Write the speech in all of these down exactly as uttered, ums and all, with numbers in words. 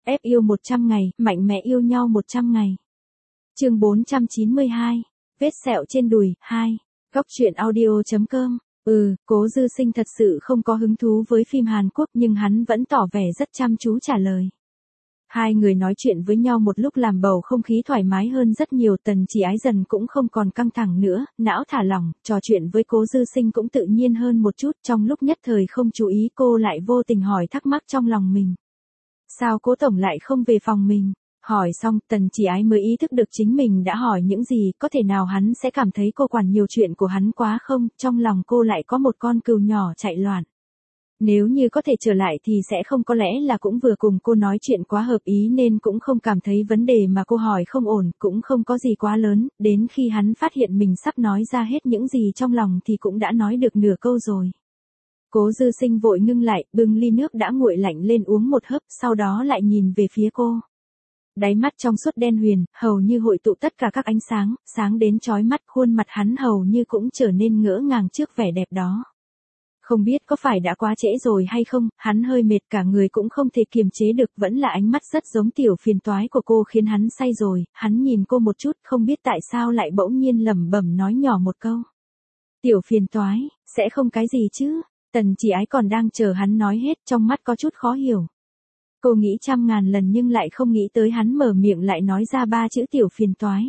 ép yêu một trăm ngày, mạnh mẽ yêu nhau một trăm ngày. Chương bốn trăm chín mươi hai, vết sẹo trên đùi, hai. Góc truyện audio chấm com. Ừ, Cố Dư Sinh thật sự không có hứng thú với phim Hàn Quốc nhưng hắn vẫn tỏ vẻ rất chăm chú trả lời. Hai người nói chuyện với nhau một lúc làm bầu không khí thoải mái hơn rất nhiều. Tần Chỉ Ái dần cũng không còn căng thẳng nữa, não thả lỏng, trò chuyện với Cố Dư Sinh cũng tự nhiên hơn một chút. Trong lúc nhất thời không chú ý cô lại vô tình hỏi thắc mắc trong lòng mình. Sao Cố Tổng lại không về phòng mình? Hỏi xong Tần Chỉ Ái mới ý thức được chính mình đã hỏi những gì, có thể nào hắn sẽ cảm thấy cô quản nhiều chuyện của hắn quá không, trong lòng cô lại có một con cừu nhỏ chạy loạn. Nếu như có thể trở lại thì sẽ không, có lẽ là cũng vừa cùng cô nói chuyện quá hợp ý nên cũng không cảm thấy vấn đề mà cô hỏi không ổn, cũng không có gì quá lớn, đến khi hắn phát hiện mình sắp nói ra hết những gì trong lòng thì cũng đã nói được nửa câu rồi. Cố Dư Sinh vội ngưng lại, bưng ly nước đã nguội lạnh lên uống một hớp, sau đó lại nhìn về phía cô. Đáy mắt trong suốt đen huyền, hầu như hội tụ tất cả các ánh sáng, sáng đến chói mắt, khuôn mặt hắn hầu như cũng trở nên ngỡ ngàng trước vẻ đẹp đó. Không biết có phải đã quá trễ rồi hay không, hắn hơi mệt cả người cũng không thể kiềm chế được, vẫn là ánh mắt rất giống tiểu phiền toái của cô khiến hắn say rồi, hắn nhìn cô một chút không biết tại sao lại bỗng nhiên lẩm bẩm nói nhỏ một câu. Tiểu phiền toái, sẽ không cái gì chứ, Tần Chỉ Ái còn đang chờ hắn nói hết, trong mắt có chút khó hiểu. Cô nghĩ trăm ngàn lần nhưng lại không nghĩ tới hắn mở miệng lại nói ra ba chữ tiểu phiền toái.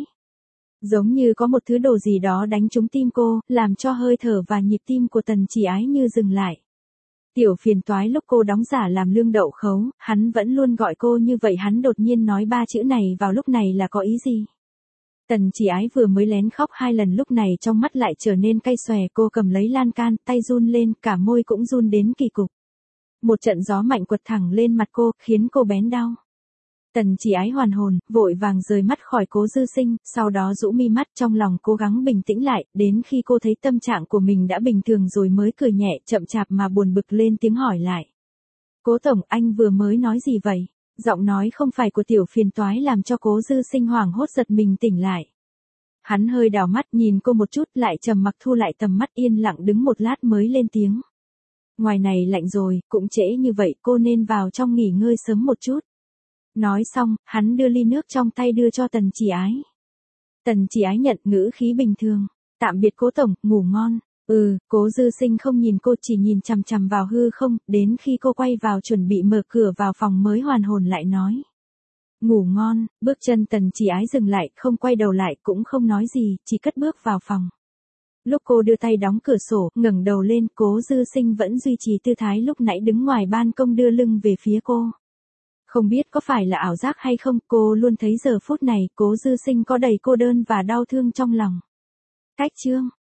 Giống như có một thứ đồ gì đó đánh trúng tim cô, làm cho hơi thở và nhịp tim của Tần Chỉ Ái như dừng lại. Tiểu phiền toái lúc cô đóng giả làm Lương Đậu Khấu, hắn vẫn luôn gọi cô như vậy, hắn đột nhiên nói ba chữ này vào lúc này là có ý gì? Tần Chỉ Ái vừa mới lén khóc hai lần lúc này trong mắt lại trở nên cay xòe, cô cầm lấy lan can, tay run lên, cả môi cũng run đến kỳ cục. Một trận gió mạnh quật thẳng lên mặt cô, khiến cô bén đau. Tần Chỉ Ái hoàn hồn, vội vàng rời mắt khỏi Cố Dư Sinh, sau đó rũ mi mắt trong lòng cố gắng bình tĩnh lại, đến khi cô thấy tâm trạng của mình đã bình thường rồi mới cười nhẹ, chậm chạp mà buồn bực lên tiếng hỏi lại. Cố Tổng, anh vừa mới nói gì vậy? Giọng nói không phải của tiểu phiền toái làm cho Cố Dư Sinh hoảng hốt giật mình tỉnh lại. Hắn hơi đảo mắt nhìn cô một chút lại trầm mặc thu lại tầm mắt, yên lặng đứng một lát mới lên tiếng. Ngoài này lạnh rồi, cũng trễ như vậy, cô nên vào trong nghỉ ngơi sớm một chút. Nói xong, hắn đưa ly nước trong tay đưa cho Tần Chỉ Ái. Tần Chỉ Ái nhận, ngữ khí bình thường. Tạm biệt Cố Tổng, ngủ ngon. Ừ, Cố Dư Sinh không nhìn cô, chỉ nhìn chằm chằm vào hư không, đến khi cô quay vào chuẩn bị mở cửa vào phòng mới hoàn hồn lại nói. Ngủ ngon, bước chân Tần Chỉ Ái dừng lại, không quay đầu lại, cũng không nói gì, chỉ cất bước vào phòng. Lúc cô đưa tay đóng cửa sổ, ngẩng đầu lên, Cố Dư Sinh vẫn duy trì tư thái lúc nãy đứng ngoài ban công đưa lưng về phía cô. Không biết có phải là ảo giác hay không, cô luôn thấy giờ phút này Cố Dư Sinh có đầy cô đơn và đau thương trong lòng. Cách chương